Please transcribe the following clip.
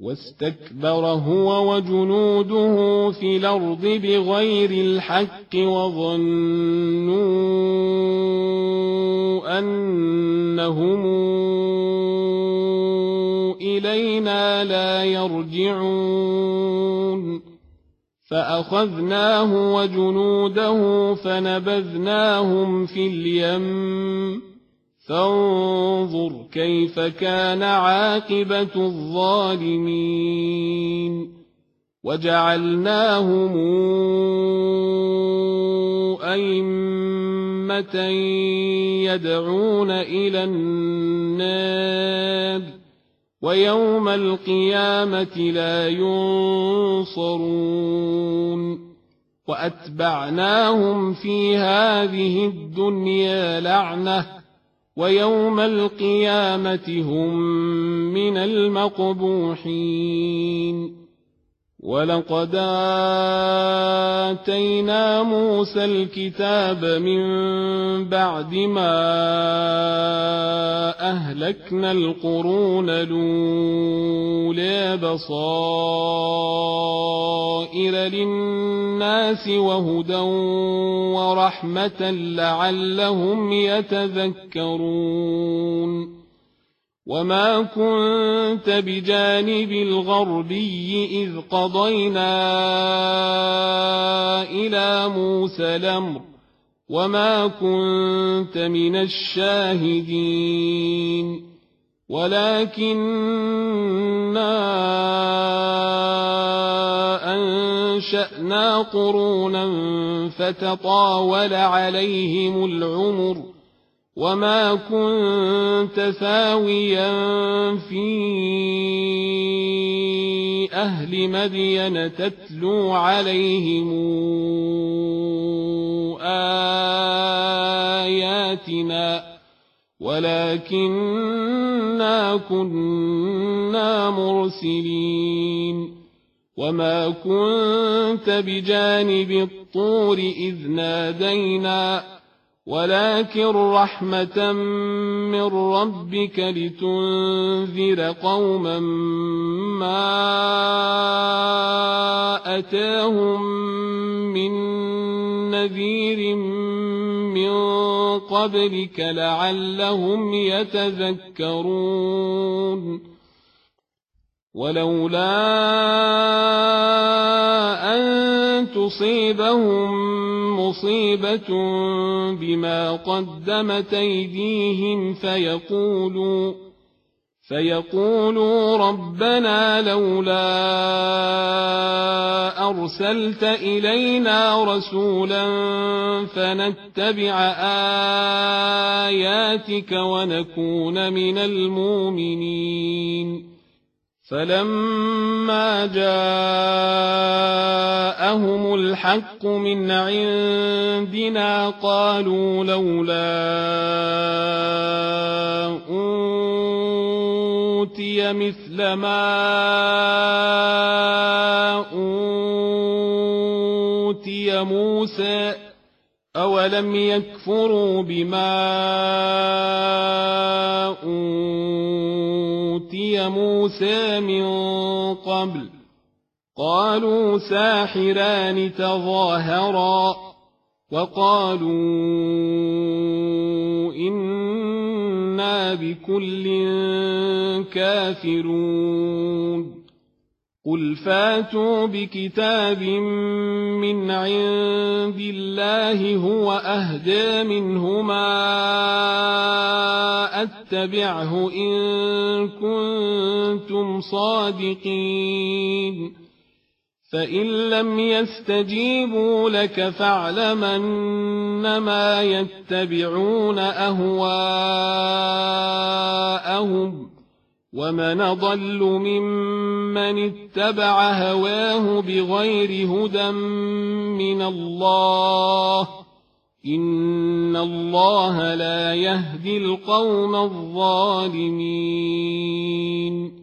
واستكبر هو وجنوده في الأرض بغير الحق وظنوا أنهم إلينا لا يرجعون فأخذناه وجنوده فنبذناهم في اليم فانظر كيف كان عاقبة الظالمين وجعلناهم أئمة يدعون إلى النار ويوم القيامة لا ينصرون وأتبعناهم في هذه الدنيا لعنة ويوم القيامة هم من المقبوحين ولقد آتينا موسى الكتاب من بعد ما أهلكنا القرون الأولى بصائر للناس وهدى ورحمة لعلهم يتذكرون وما كنت بجانب الغربي إذ قضينا إلى موسى الأمر وما كنت من الشاهدين ولكننا أنشأنا قرونا فتطاول عليهم العمر وما كنت ثاويا في أهل مدين تتلو عليهم آياتنا ولكننا كنا مرسلين وما كنت بجانب الطور إذ نادينا ولكن رحمة من ربك لتنذر قوما ما أتاهم من نذير من قبلك لعلهم يتذكرون ولولا أن تصيبهم مصيبة بما قدمت أيديهم فيقولوا ربنا لولا أرسلت إلينا رسولا فنتبع آياتك ونكون من المؤمنين فلما جاءهم الحق من عندنا قالوا لولا أوتي مثل ما أوتي موسى أولم يكفروا بما أوتي موسى من قبل قالوا ساحران تظاهرا وقالوا إنا بكل كافرون قل فاتوا بكتاب من عند الله هو أهدى منهما أتبعه إن كنتم صادقين فإن لم يستجيبوا لك فاعلم أنما يتبعون أهواءهم ومن ضل ممن اتبع هواه بغير هدى من الله إن الله لا يهدي القوم الظالمين